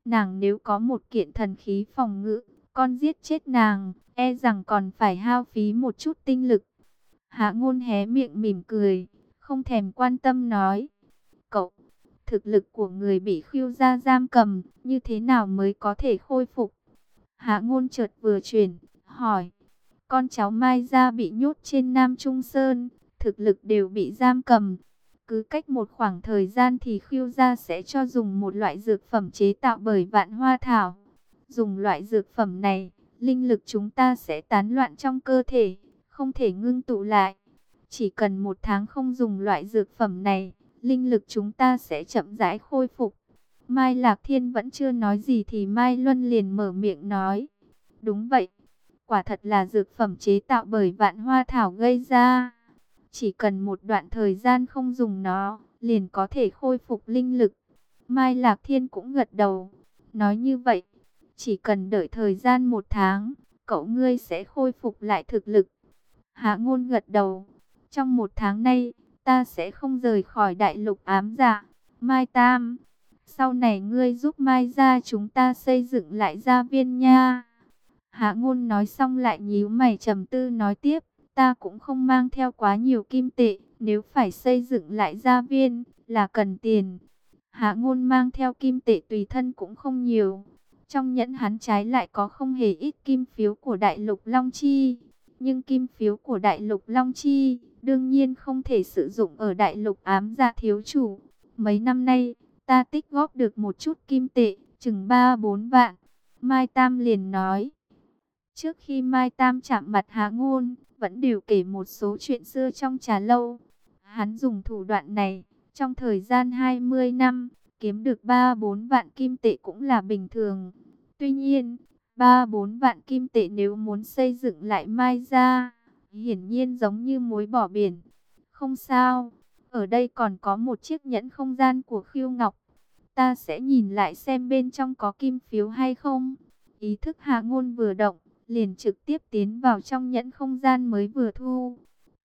Nàng nếu có một kiện thần khí phòng ngự, con giết chết nàng, e rằng còn phải hao phí một chút tinh lực. Hạ Ngôn hé miệng mỉm cười, không thèm quan tâm nói. Cậu, thực lực của người bị Khưu gia giam cầm, như thế nào mới có thể khôi phục? Hạ Ngôn chợt vừa chuyển, hỏi. Con cháu Mai gia bị nhốt trên Nam Trung Sơn, thực lực đều bị giam cầm. Cứ cách một khoảng thời gian thì Khưu gia sẽ cho dùng một loại dược phẩm chế tạo bởi Vạn Hoa Thảo. Dùng loại dược phẩm này, linh lực chúng ta sẽ tán loạn trong cơ thể, không thể ngưng tụ lại. Chỉ cần 1 tháng không dùng loại dược phẩm này, linh lực chúng ta sẽ chậm rãi khôi phục. Mai Lạc Thiên vẫn chưa nói gì thì Mai Luân liền mở miệng nói. Đúng vậy, quả thật là dược phẩm chế tạo bởi Vạn Hoa Thảo gây ra. Chỉ cần một đoạn thời gian không dùng nó, liền có thể khôi phục linh lực. Mai Lạc Thiên cũng gật đầu, nói như vậy, chỉ cần đợi thời gian 1 tháng, cậu ngươi sẽ khôi phục lại thực lực. Hạ Ngôn gật đầu, trong 1 tháng này, ta sẽ không rời khỏi đại lục ám dạ. Mai Tam, sau này ngươi giúp Mai gia chúng ta xây dựng lại gia viên nha. Hạ Ngôn nói xong lại nhíu mày trầm tư nói tiếp, ta cũng không mang theo quá nhiều kim tệ, nếu phải xây dựng lại gia viên, là cần tiền. Hạ Ngôn mang theo kim tệ tùy thân cũng không nhiều. Trong nhẫn hắn trái lại có không hề ít kim phiếu của Đại Lục Long Chi. Nhưng kim phiếu của Đại Lục Long Chi, đương nhiên không thể sử dụng ở Đại Lục ám dạ thiếu chủ. Mấy năm nay, ta tích góp được một chút kim tệ, chừng 3-4 vạn. Mai Tam liền nói. Trước khi Mai Tam chạm mặt Hạ Ngôn, vẫn đều kể một số chuyện xưa trong trà lâu. Hắn dùng thủ đoạn này, trong thời gian 20 năm, kiếm được 3-4 vạn kim tệ cũng là bình thường. Tuy nhiên, 3-4 vạn kim tệ nếu muốn xây dựng lại Mai gia, hiển nhiên giống như muối bỏ biển. Không sao, ở đây còn có một chiếc nhẫn không gian của Khưu Ngọc. Ta sẽ nhìn lại xem bên trong có kim phiếu hay không. Ý thức Hạ Ngôn vừa động, liền trực tiếp tiến vào trong nhẫn không gian mới vừa thu.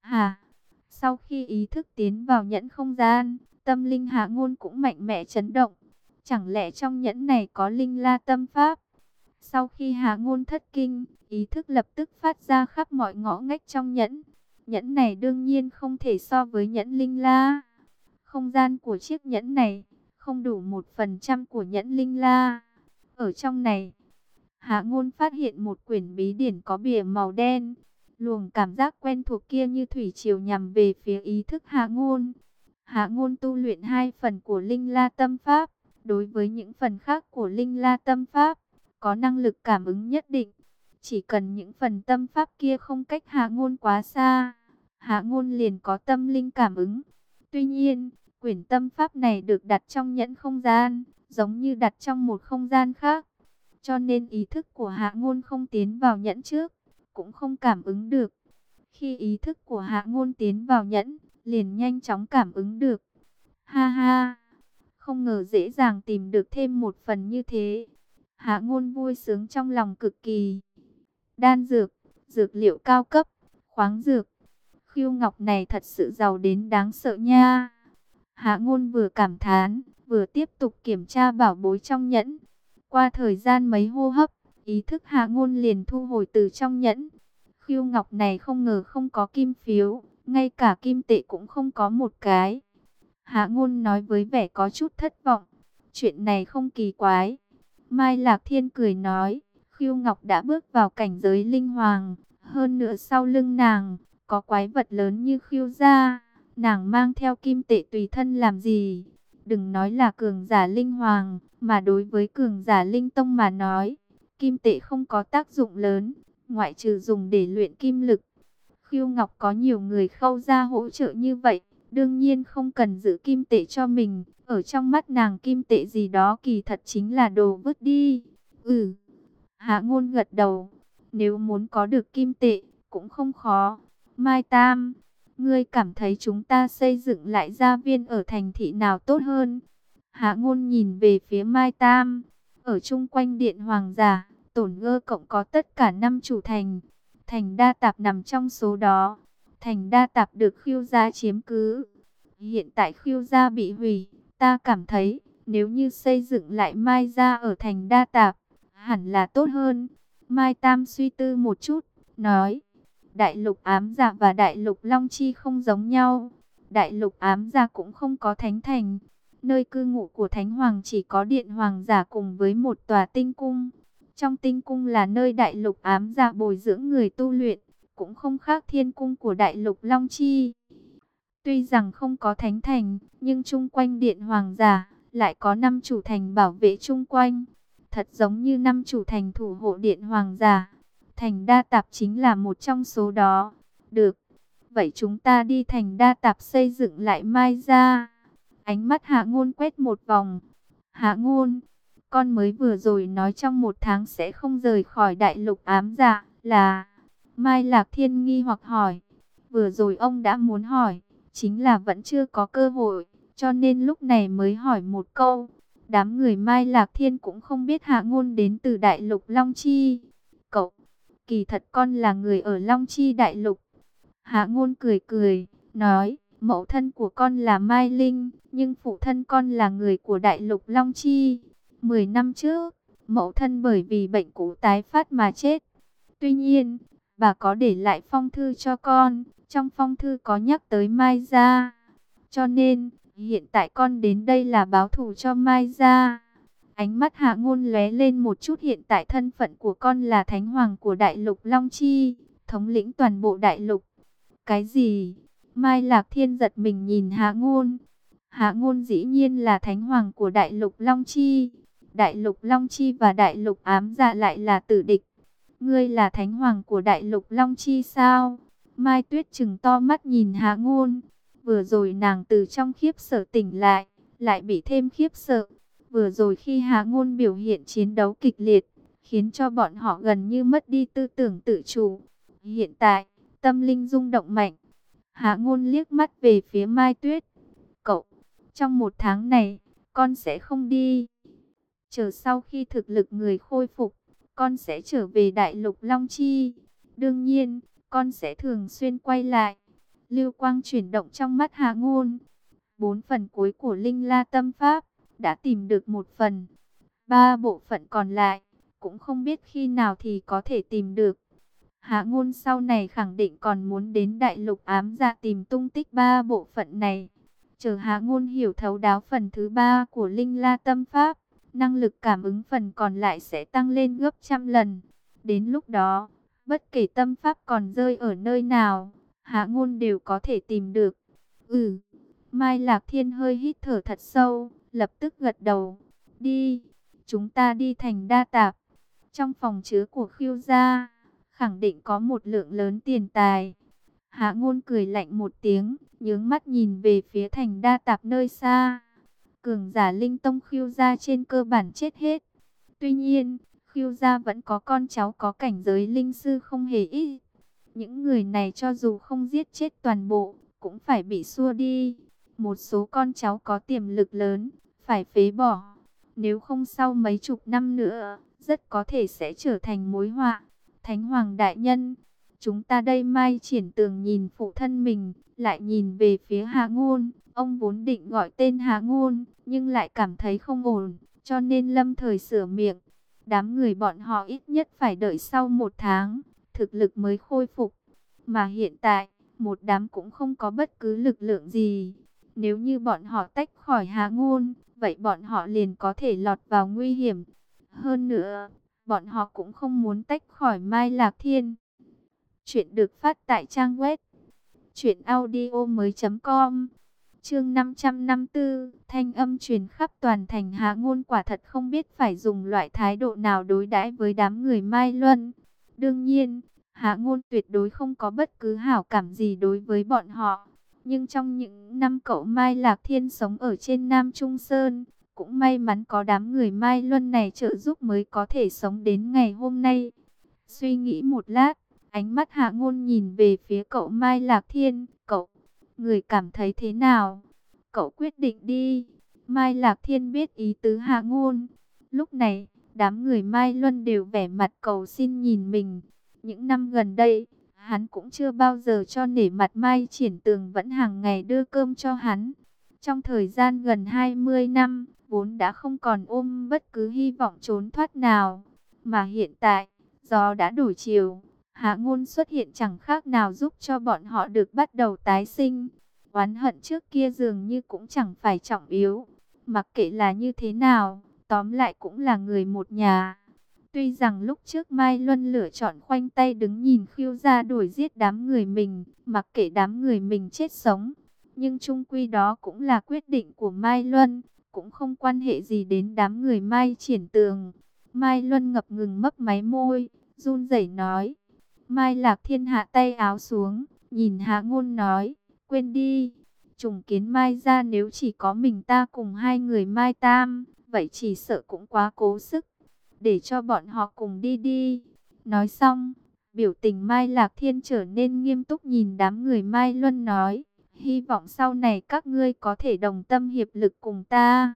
Sau khi ý thức tiến vào nhẫn không gian, tâm linh Hạ Ngôn cũng mạnh mẽ chấn động. Chẳng lẽ trong nhẫn này có linh la tâm pháp? Sau khi Hạ Ngôn thất kinh, ý thức lập tức phát ra khắp mọi ngõ ngách trong nhẫn. Nhẫn này đương nhiên không thể so với nhẫn linh la. Không gian của chiếc nhẫn này không đủ 1% của nhẫn linh la. Ở trong này, Hạ Ngôn phát hiện một quyển bí điển có bìa màu đen. Luồng cảm giác quen thuộc kia như thủy triều nhằm về phía ý thức Hạ Ngôn. Hạ Ngôn tu luyện 2 phần của Linh La Tâm Pháp. Đối với những phần khác của Linh La Tâm Pháp, có năng lực cảm ứng nhất định. Chỉ cần những phần tâm pháp kia không cách Hạ Ngôn quá xa, Hạ Ngôn liền có tâm linh cảm ứng. Tuy nhiên, quyển tâm pháp này được đặt trong nhẫn không gian, giống như đặt trong một không gian khác. Cho nên ý thức của Hạ Ngôn không tiến vào nhẫn trước, cũng không cảm ứng được. Khi ý thức của Hạ Ngôn tiến vào nhẫn, liền nhanh chóng cảm ứng được. Ha ha, không ngờ dễ dàng tìm được thêm một phần như thế. Hạ Ngôn vui sướng trong lòng cực kỳ. Đan dược, dược liệu cao cấp, khoáng dược. Khưu Ngọc này thật sự giàu đến đáng sợ nha. Hạ Ngôn vừa cảm thán, vừa tiếp tục kiểm tra bảo bối trong nhẫn. Qua thời gian mấy hô hấp, ý thức Hạ Ngôn liền thu hồi từ trong nhẫn. Khưu Ngọc này không ngờ không có kim phiếu, ngay cả kim tệ cũng không có một cái. Hạ Ngôn nói với vẻ có chút thất vọng. Chuyện này không kỳ quái. Mai Lạc Thiên cười nói, Khưu Ngọc đã bước vào cảnh giới linh hoàng. Hơn nữa sau lưng nàng, có quái vật lớn như Khưu gia. Nàng mang theo kim tệ tùy thân làm gì? Đừng nói là cường giả linh hoàng, mà đối với cường giả linh tông mà nói, kim tệ không có tác dụng lớn, ngoại trừ dùng để luyện kim lực. Khưu Ngọc có nhiều người Khâu gia hỗ trợ như vậy, đương nhiên không cần giữ kim tệ cho mình. Ở trong mắt nàng kim tệ gì đó kỳ thật chính là đồ vứt đi. Hạ Ngôn gật đầu. Nếu muốn có được kim tệ, cũng không khó. Mai Tam, ngươi cảm thấy chúng ta xây dựng lại gia viên ở thành thị nào tốt hơn? Hạ Ngôn nhìn về phía Mai Tam. Ở chung quanh Điện Hoàng giả, Tổn Ngơ cộng có tất cả 5 chủ thành. Thành Đa Tạp nằm trong số đó. Thành Đa Tạp được Khưu gia chiếm cứ. Hiện tại Khưu gia bị hủy. Ta cảm thấy, Nếu như xây dựng lại Mai gia ở thành Đa Tạp, hẳn là tốt hơn. Mai Tam suy tư một chút, nói, Đại Lục Ám Dạ và Đại Lục Long Chi không giống nhau. Đại Lục Ám Dạ cũng không có thánh thành. Nơi cư ngụ của Thánh Hoàng chỉ có Điện Hoàng Giả cùng với một tòa tinh cung. Trong tinh cung là nơi Đại Lục Ám Dạ bồi dưỡng người tu luyện, cũng không khác Thiên Cung của Đại Lục Long Chi. Tuy rằng không có thánh thành, nhưng chung quanh Điện Hoàng Giả lại có 5 chủ thành bảo vệ chung quanh. Thật giống như 5 chủ thành thủ hộ Điện Hoàng Giả. Thành Đa Tạp chính là một trong số đó. Được, vậy chúng ta đi thành Đa Tạp xây dựng lại Mai gia. Ánh mắt Hạ Ngôn quét một vòng. Hạ Ngôn, con mới vừa rồi nói trong 1 tháng sẽ không rời khỏi Đại Lục Ám Dạ là... Mai Lạc Thiên nghi hoặc hỏi. Vừa rồi ông đã muốn hỏi, chính là vẫn chưa có cơ hội, cho nên lúc này mới hỏi một câu. Đám người Mai Lạc Thiên cũng không biết Hạ Ngôn đến từ Đại Lục Long Chi. Cậu, kỳ thật con là người ở Long Chi Đại Lục. Hạ Ngôn cười cười, nói, mẫu thân của con là Mai Linh, nhưng phụ thân con là người của Đại Lục Long Chi. 10 năm trước, mẫu thân bởi vì bệnh cũ tái phát mà chết. Tuy nhiên, bà có để lại phong thư cho con, trong phong thư có nhắc tới Mai gia. Cho nên, hiện tại con đến đây là báo thù cho Mai gia. Ánh mắt Hạ Ngôn lóe lên một chút, hiện tại thân phận của con là Thánh Hoàng của Đại Lục Long Chi, thống lĩnh toàn bộ Đại Lục. Cái gì? Mai Lạc Thiên giật mình nhìn Hạ Ngôn. Hạ Ngôn dĩ nhiên là Thánh Hoàng của Đại Lục Long Chi. Đại Lục Long Chi và Đại Lục Ám Dạ lại là tử địch. Ngươi là Thánh Hoàng của Đại Lục Long Chi sao? Mai Tuyết trừng to mắt nhìn Hạ Ngôn. Vừa rồi nàng từ trong khiếp sợ tỉnh lại bị thêm khiếp sợ. Vừa rồi khi Hạ Ngôn biểu hiện chiến đấu kịch liệt, khiến cho bọn họ gần như mất đi tư tưởng tự chủ. Hiện tại, tâm linh rung động mạnh. Hạ Ngôn liếc mắt về phía Mai Tuyết. Cậu, trong 1 tháng này, con sẽ không đi. Chờ sau khi thực lực người khôi phục, con sẽ trở về Đại Lục Long Chi. Đương nhiên, con sẽ thường xuyên quay lại. Lưu quang chuyển động trong mắt Hạ Ngôn. 4 phần cuối của Linh La Tâm Pháp đã tìm được 1 phần. 3 bộ phận còn lại, cũng không biết khi nào thì có thể tìm được. Hạ Ngôn sau này khẳng định còn muốn đến Đại Lục Ám Dạ tìm tung tích 3 bộ phận này. Chờ Hạ Ngôn hiểu thấu đáo phần thứ 3 của Linh La Tâm Pháp, năng lực cảm ứng phần còn lại sẽ tăng lên gấp trăm lần. Đến lúc đó, bất kể tâm pháp còn rơi ở nơi nào, Hạ Ngôn đều có thể tìm được. Mai Lạc Thiên hơi hít thở thật sâu, lập tức gật đầu. Đi, chúng ta đi thành Đa Tạp. Trong phòng chứa của Khưu gia, khẳng định có một lượng lớn tiền tài. Hạ Ngôn cười lạnh một tiếng, nhướng mắt nhìn về phía thành Đa Tạp nơi xa. Cường giả Linh Tông Khưu gia trên cơ bản chết hết. Tuy nhiên, Khưu gia vẫn có con cháu có cảnh giới linh sư không hề ít. Những người này cho dù không giết chết toàn bộ, cũng phải bị xua đi. Một số con cháu có tiềm lực lớn, phải phế bỏ. Nếu không sau mấy chục năm nữa, rất có thể sẽ trở thành mối họa. Thánh Hoàng đại nhân, chúng ta đây. Mai Triển Tường nhìn phụ thân mình, lại nhìn về phía Hạ Ngôn. Ông vốn định gọi tên Hạ Ngôn, nhưng lại cảm thấy không ổn, cho nên lâm thời sửa miệng. Đám người bọn họ ít nhất phải đợi sau 1 tháng, thực lực mới khôi phục. Mà hiện tại, một đám cũng không có bất cứ lực lượng gì. Nếu như bọn họ tách khỏi Hạ Ngôn, vậy bọn họ liền có thể lọt vào nguy hiểm. Hơn nữa, bọn họ cũng không muốn tách khỏi Mai Lạc Thiên. Chuyện được phát tại trang web truyệnaudiomoi.com. Chương 554, thanh âm truyền khắp toàn thành. Hạ Ngôn quả thật không biết phải dùng loại thái độ nào đối đãi với đám người Mai Luân. Đương nhiên, Hạ Ngôn tuyệt đối không có bất cứ hảo cảm gì đối với bọn họ. Nhưng trong những năm cậu Mai Lạc Thiên sống ở trên Nam Trung Sơn, cũng may mắn có đám người Mai Luân này trợ giúp mới có thể sống đến ngày hôm nay. Suy nghĩ một lát, ánh mắt Hạ Ngôn nhìn về phía cậu Mai Lạc Thiên. Cậu, người cảm thấy thế nào? Cậu quyết định đi. Mai Lạc Thiên biết ý tứ Hạ Ngôn. Lúc này, đám người Mai Luân đều vẻ mặt cầu xin nhìn mình. Những năm gần đây, hắn cũng chưa bao giờ cho nể mặt Mai Triển Tường vẫn hàng ngày đưa cơm cho hắn. Trong thời gian gần 20 năm, vốn đã không còn ôm bất cứ hy vọng trốn thoát nào. Mà hiện tại, gió đã đổi chiều, Hạ Ngôn xuất hiện chẳng khác nào giúp cho bọn họ được bắt đầu tái sinh. Oán hận trước kia dường như cũng chẳng phải trọng yếu. Mặc kệ là như thế nào, tóm lại cũng là người một nhà. Tuy rằng lúc trước Mai Luân lựa chọn khoanh tay đứng nhìn Khưu gia đuổi giết đám người mình, mặc kệ đám người mình chết sống, nhưng chung quy đó cũng là quyết định của Mai Luân, cũng không quan hệ gì đến đám người Mai Triển Tường. Mai Luân ngập ngừng mấp máy môi, run rẩy nói. Mai Lạc Thiên hạ tay áo xuống, nhìn Hạ Ngôn nói, quên đi, trùng kiến Mai gia nếu chỉ có mình ta cùng hai người Mai Tam, vậy chỉ sợ cũng quá cố sức, để cho bọn họ cùng đi đi. Nói xong, biểu tình Mai Lạc Thiên trở nên nghiêm túc nhìn đám người Mai Luân nói, hy vọng sau này các ngươi có thể đồng tâm hiệp lực cùng ta.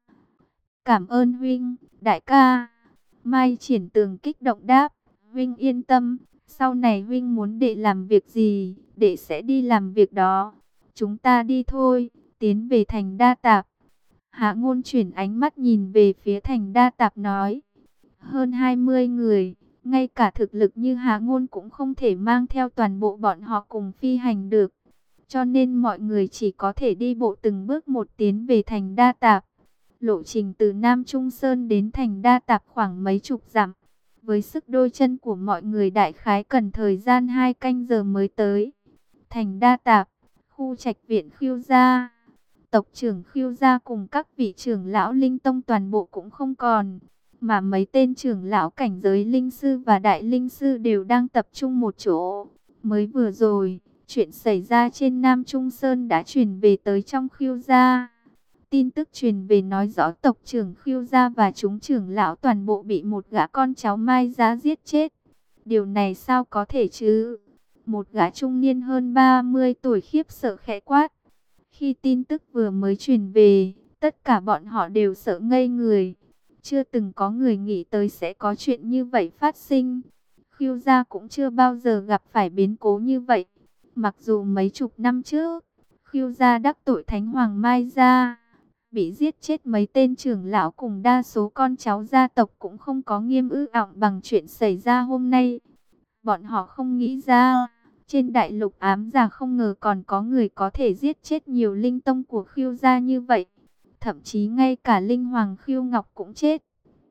Cảm ơn huynh, đại ca. Mai Triển Tường kích động đáp, huynh yên tâm, sau này huynh muốn đệ làm việc gì, đệ sẽ đi làm việc đó. Chúng ta đi thôi, tiến về thành Đa Tạp. Hạ Ngôn chuyển ánh mắt nhìn về phía thành Đa Tạp nói, hơn 20 người, ngay cả thực lực như Hạ Ngôn cũng không thể mang theo toàn bộ bọn họ cùng phi hành được. Cho nên mọi người chỉ có thể đi bộ từng bước một tiến về thành Đa Tạp. Lộ trình từ Nam Trung Sơn đến thành Đa Tạp khoảng mấy chục dặm. Với sức đôi chân của mọi người đại khái cần thời gian 2 canh giờ mới tới. Thành Đa Tạp, khu trạch viện Khưu gia. Tộc trưởng Khưu gia cùng các vị trưởng lão linh tông toàn bộ cũng không còn. Mà mấy tên trưởng lão cảnh giới linh sư và đại linh sư đều đang tập trung một chỗ. Mới vừa rồi, chuyện xảy ra trên Nam Trung Sơn đã truyền về tới trong Khưu gia. Tin tức truyền về nói rõ tộc trưởng Khưu gia và chúng trưởng lão toàn bộ bị một gã con cháu Mai gia giết chết. Điều này sao có thể chứ? Một gã trung niên hơn 30 tuổi khiếp sợ khẽ quát. Khi tin tức vừa mới truyền về, tất cả bọn họ đều sợ ngây người. Chưa từng có người nghĩ tới sẽ có chuyện như vậy phát sinh. Khưu gia cũng chưa bao giờ gặp phải biến cố như vậy. Mặc dù mấy chục năm trước, Khưu gia đắc tội Thánh Hoàng Mai gia, bị giết chết mấy tên trưởng lão cùng đa số con cháu gia tộc cũng không có nghiêm ư ọng bằng chuyện xảy ra hôm nay. Bọn họ không nghĩ ra, trên đại lục ám già không ngờ còn có người có thể giết chết nhiều linh tông của Khưu gia như vậy. Thậm chí ngay cả linh hoàng Khưu Ngọc cũng chết.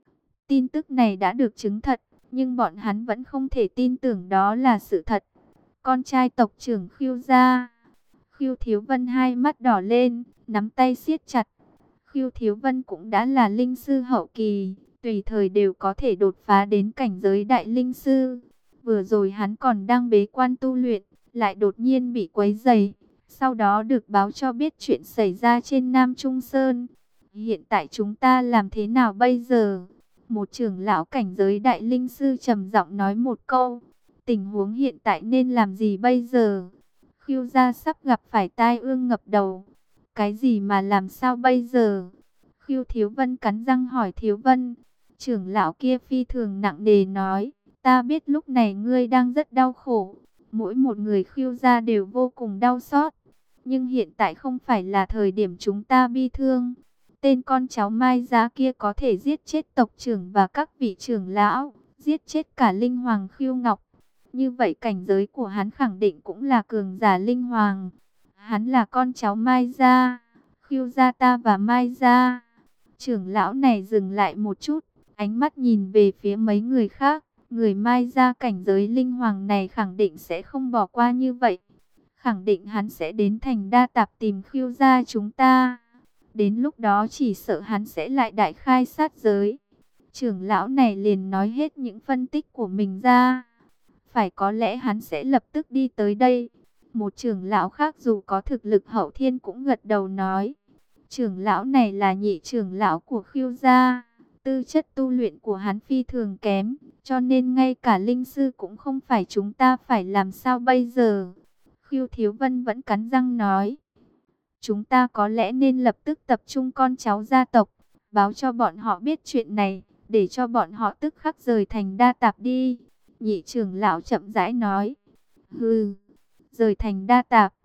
Tin tức này đã được chứng thật, nhưng bọn hắn vẫn không thể tin tưởng đó là sự thật. Con trai tộc trưởng Khưu gia, Khưu Thiếu Vân hai mắt đỏ lên, nắm tay siết chặt. Khưu Thiếu Vân cũng đã là linh sư hậu kỳ, tùy thời đều có thể đột phá đến cảnh giới đại linh sư. Vừa rồi hắn còn đang bế quan tu luyện, lại đột nhiên bị quấy rầy. Sau đó được báo cho biết chuyện xảy ra trên Nam Trung Sơn. Hiện tại chúng ta làm thế nào bây giờ? Một trưởng lão cảnh giới đại linh sư trầm giọng nói một câu. Tình huống hiện tại nên làm gì bây giờ? Khưu gia sắp gặp phải tai ương ngập đầu. Cái gì mà làm sao bây giờ? Khưu Thiếu Vân cắn răng hỏi Thiếu Vân. Trưởng lão kia phi thường nặng nề nói. Ta biết lúc này ngươi đang rất đau khổ. Mỗi một người Khưu gia đều vô cùng đau xót. Nhưng hiện tại không phải là thời điểm chúng ta bi thương. Tên con cháu Mai gia kia có thể giết chết tộc trưởng và các vị trưởng lão, giết chết cả linh hoàng Khưu Ngọc. Như vậy cảnh giới của hắn khẳng định cũng là cường giả linh hoàng. Hắn là con cháu Mai gia, Khưu gia ta và Mai gia. Trưởng lão này dừng lại một chút, ánh mắt nhìn về phía mấy người khác. Người Mai gia cảnh giới linh hoàng này khẳng định sẽ không bỏ qua như vậy. Khẳng định hắn sẽ đến thành Đa Tạp tìm Khưu gia chúng ta. Đến lúc đó chỉ sợ hắn sẽ lại đại khai sát giới. Trưởng lão này liền nói hết những phân tích của mình ra. Phải có lẽ hắn sẽ lập tức đi tới đây. Một trưởng lão khác dù có thực lực hậu thiên cũng gật đầu nói. Trưởng lão này là nhị trưởng lão của Khưu gia. Tư chất tu luyện của hắn phi thường kém. Cho nên ngay cả linh sư cũng không phải, chúng ta phải làm sao bây giờ? Khưu Thiếu Vân vẫn cắn răng nói. Chúng ta có lẽ nên lập tức tập trung con cháu gia tộc, báo cho bọn họ biết chuyện này, để cho bọn họ tức khắc rời thành Đa Tạp đi. Nhị trưởng lão chậm rãi nói. Hừ, rời thành Đa Tạp.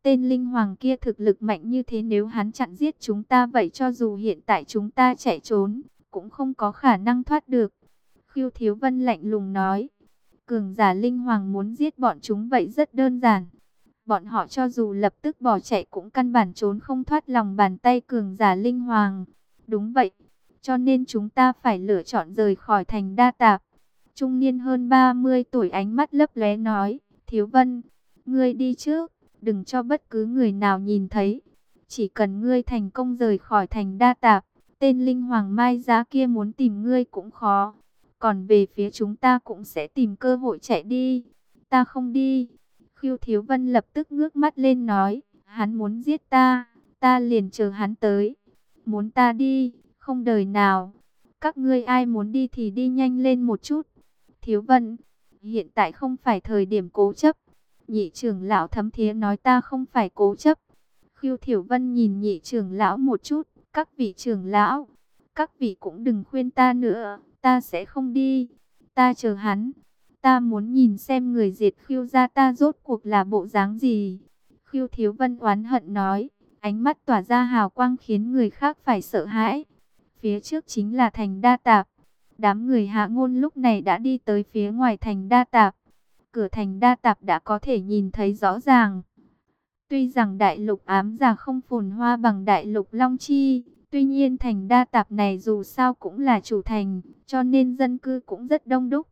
Tên linh hoàng kia thực lực mạnh như thế, nếu hắn chặn giết chúng ta vậy cho dù hiện tại chúng ta chạy trốn, cũng không có khả năng thoát được. Khưu Thiếu Vân lạnh lùng nói, cường giả linh hoàng muốn giết bọn chúng vậy rất đơn giản. Bọn họ cho dù lập tức bỏ chạy cũng căn bản trốn không thoát lòng bàn tay cường giả linh hoàng. Đúng vậy, cho nên chúng ta phải lựa chọn rời khỏi thành Đa Tạp. Trung niên hơn 30 tuổi ánh mắt lấp lóe nói, Thiếu Vân, ngươi đi trước, đừng cho bất cứ người nào nhìn thấy. Chỉ cần ngươi thành công rời khỏi thành Đa Tạp, tên linh hoàng Mai Giá kia muốn tìm ngươi cũng khó. Còn về phía chúng ta cũng sẽ tìm cơ hội chạy đi. Ta không đi. Khưu Thiếu Vân lập tức ngước mắt lên nói, hắn muốn giết ta, ta liền chờ hắn tới. Muốn ta đi, không đời nào. Các ngươi ai muốn đi thì đi nhanh lên một chút. Thiếu Vân, hiện tại không phải thời điểm cố chấp. Nhị trưởng lão Thấm Thía nói ta không phải cố chấp. Khưu Thiểu Vân nhìn nhị trưởng lão một chút, các vị trưởng lão, các vị cũng đừng khuyên ta nữa, ta sẽ không đi. Ta chờ hắn. Ta muốn nhìn xem người diệt Khưu gia ta rốt cuộc là bộ dáng gì. Khưu Thiếu Vân oán hận nói, ánh mắt tỏa ra hào quang khiến người khác phải sợ hãi. Phía trước chính là thành Đa Tạp. Đám người Hạ Ngôn lúc này đã đi tới phía ngoài thành Đa Tạp. Cửa thành Đa Tạp đã có thể nhìn thấy rõ ràng. Tuy rằng đại lục ám già không phồn hoa bằng đại lục Long Chi, tuy nhiên thành Đa Tạp này dù sao cũng là chủ thành, cho nên dân cư cũng rất đông đúc.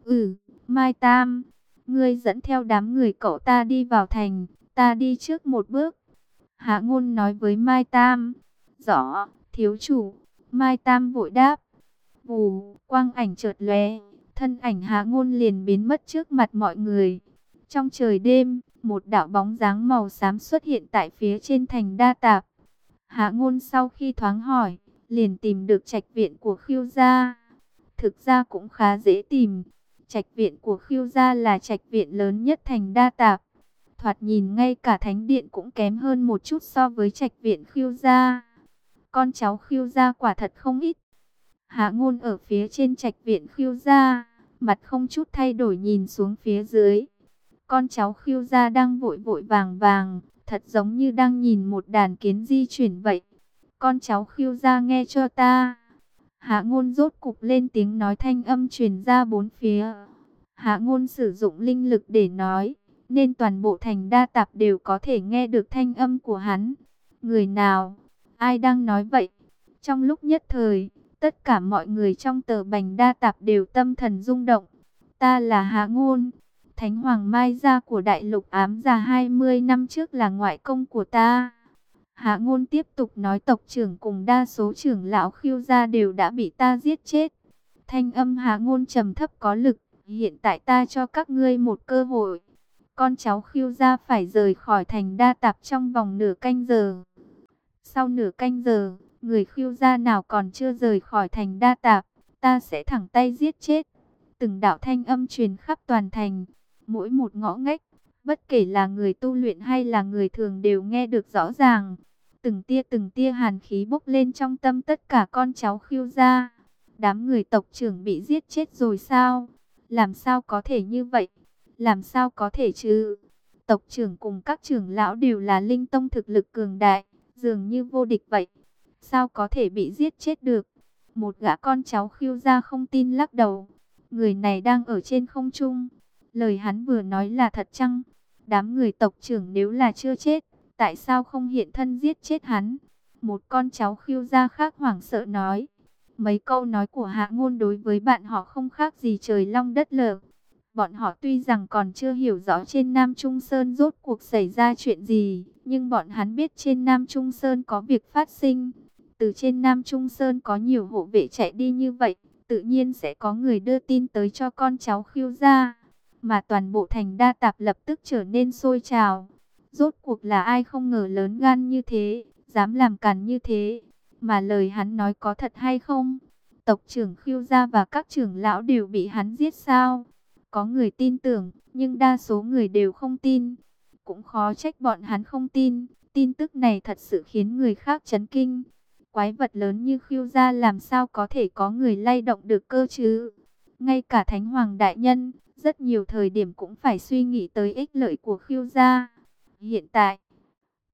Mai Tam, ngươi dẫn theo đám người cậu ta đi vào thành, ta đi trước một bước. Hạ Ngôn nói với Mai Tam. Rõ, thiếu chủ. Mai Tam vội đáp. Vù, quang ảnh chợt lóe, thân ảnh Hạ Ngôn liền biến mất trước mặt mọi người. Trong trời đêm, một đạo bóng dáng màu xám xuất hiện tại phía trên thành Đa Tạp. Hạ Ngôn sau khi thoáng hỏi, liền tìm được trạch viện của Khưu gia. Thực ra cũng khá dễ tìm. Trạch viện của Khưu gia là trạch viện lớn nhất thành Đa Tạp. Thoạt nhìn ngay cả thánh điện cũng kém hơn một chút so với trạch viện Khưu gia. Con cháu Khưu gia quả thật không ít. Hạ Ngôn ở phía trên trạch viện Khưu gia, mặt không chút thay đổi nhìn xuống phía dưới. Con cháu Khưu gia đang vội vội vàng vàng, thật giống như đang nhìn một đàn kiến di chuyển vậy. Con cháu Khưu gia nghe cho ta. Hạ Ngôn rốt cục lên tiếng nói, thanh âm truyền ra bốn phía. Hạ Ngôn sử dụng linh lực để nói, nên toàn bộ thành Đa Tạp đều có thể nghe được thanh âm của hắn. Người nào? Ai đang nói vậy? Trong lúc nhất thời, tất cả mọi người trong tờ bành Đa Tạp đều tâm thần rung động. Ta là Hạ Ngôn, Thánh Hoàng Mai Gia của Đại Lục Ám Già 20 năm trước là ngoại công của ta. Hạ Ngôn tiếp tục nói, tộc trưởng cùng đa số trưởng lão Khưu gia đều đã bị ta giết chết. Thanh âm Hạ Ngôn trầm thấp có lực, hiện tại ta cho các ngươi một cơ hội. Con cháu Khưu gia phải rời khỏi thành Đa Tạp trong vòng nửa canh giờ. Sau nửa canh giờ, người Khưu gia nào còn chưa rời khỏi thành Đa Tạp, ta sẽ thẳng tay giết chết. Từng đạo thanh âm truyền khắp toàn thành, mỗi một ngõ ngách, bất kể là người tu luyện hay là người thường đều nghe được rõ ràng. Từng tia hàn khí bốc lên trong tâm tất cả con cháu Khưu gia. Đám người tộc trưởng bị giết chết rồi sao? Làm sao có thể như vậy? Làm sao có thể chứ? Tộc trưởng cùng các trưởng lão đều là linh tông thực lực cường đại, dường như vô địch vậy. Sao có thể bị giết chết được? Một gã con cháu Khưu gia không tin lắc đầu. Người này đang ở trên không trung. Lời hắn vừa nói là thật chăng? Đám người tộc trưởng nếu là chưa chết, tại sao không hiện thân giết chết hắn? Một con cháu Khưu gia khác hoảng sợ nói. Mấy câu nói của Hạ Ngôn đối với bạn họ không khác gì trời long đất lở. Bọn họ tuy rằng còn chưa hiểu rõ trên Nam Trung Sơn rốt cuộc xảy ra chuyện gì, nhưng bọn hắn biết trên Nam Trung Sơn có việc phát sinh. Từ trên Nam Trung Sơn có nhiều hộ vệ chạy đi như vậy, tự nhiên sẽ có người đưa tin tới cho con cháu Khưu gia. Mà toàn bộ thành Đa Tạp lập tức trở nên sôi trào. Rốt cuộc là ai không ngờ lớn gan như thế, dám làm càn như thế. Mà lời hắn nói có thật hay không? Tộc trưởng Khưu gia và các trưởng lão đều bị hắn giết sao? Có người tin tưởng, nhưng đa số người đều không tin. Cũng khó trách bọn hắn không tin. Tin tức này thật sự khiến người khác chấn kinh. Quái vật lớn như Khưu gia làm sao có thể có người lay động được cơ chứ? Ngay cả Thánh Hoàng Đại Nhân, rất nhiều thời điểm cũng phải suy nghĩ tới ích lợi của Khưu gia. Hiện tại,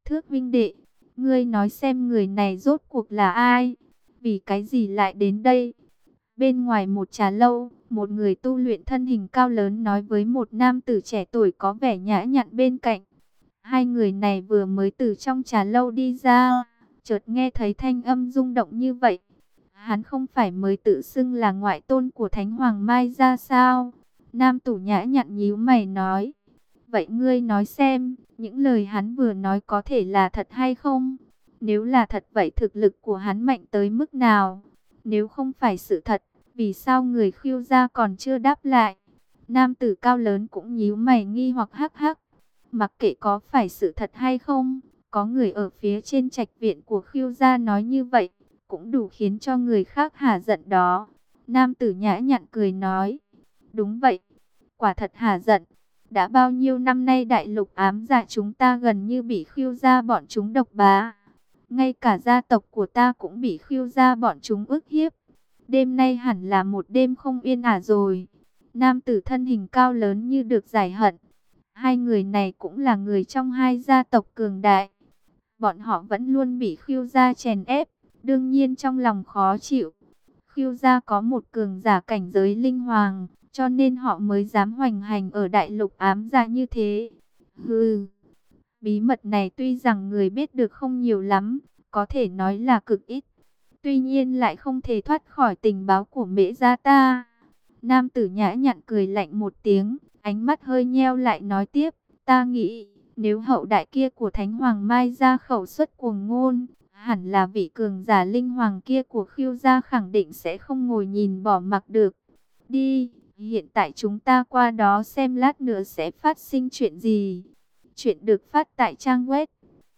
Thước huynh đệ, ngươi nói xem người này rốt cuộc là ai? Vì cái gì lại đến đây? Bên ngoài một trà lâu, một người tu luyện thân hình cao lớn nói với một nam tử trẻ tuổi có vẻ nhã nhặn bên cạnh. Hai người này vừa mới từ trong trà lâu đi ra, chợt nghe thấy thanh âm rung động như vậy. Hắn không phải mới tự xưng là ngoại tôn của Thánh Hoàng Mai ra sao? Nam tử nhã nhặn nhíu mày nói. Vậy ngươi nói xem, những lời hắn vừa nói có thể là thật hay không? Nếu là thật vậy thực lực của hắn mạnh tới mức nào? Nếu không phải sự thật, vì sao người Khưu gia còn chưa đáp lại? Nam tử cao lớn cũng nhíu mày nghi hoặc hắc hắc. Mặc kệ có phải sự thật hay không, có người ở phía trên trạch viện của Khưu gia nói như vậy, cũng đủ khiến cho người khác hả giận đó. Nam tử nhã nhặn cười nói, đúng vậy, quả thật hả giận. Đã bao nhiêu năm nay đại lục ám dạ chúng ta gần như bị Khưu gia bọn chúng độc bá. Ngay cả gia tộc của ta cũng bị Khưu gia bọn chúng ức hiếp. Đêm nay hẳn là một đêm không yên ả rồi. Nam tử thân hình cao lớn như được giải hận. Hai người này cũng là người trong hai gia tộc cường đại. Bọn họ vẫn luôn bị Khưu gia chèn ép, đương nhiên trong lòng khó chịu. Khưu gia có một cường giả cảnh giới linh hoàng, cho nên họ mới dám hoành hành ở đại lục ám dạ như thế. Hừ, bí mật này tuy rằng người biết được không nhiều lắm, có thể nói là cực ít. Tuy nhiên lại không thể thoát khỏi tình báo của Mễ gia ta. Nam tử nhã nhặn cười lạnh một tiếng, ánh mắt hơi nheo lại nói tiếp, ta nghĩ, nếu hậu đại kia của Thánh Hoàng Mai ra khẩu xuất cuồng ngôn, hẳn là vị cường giả linh hoàng kia của Khưu gia khẳng định sẽ không ngồi nhìn bỏ mặc được. Đi, hiện tại chúng ta qua đó xem lát nữa sẽ phát sinh chuyện gì. Chuyện được phát tại trang web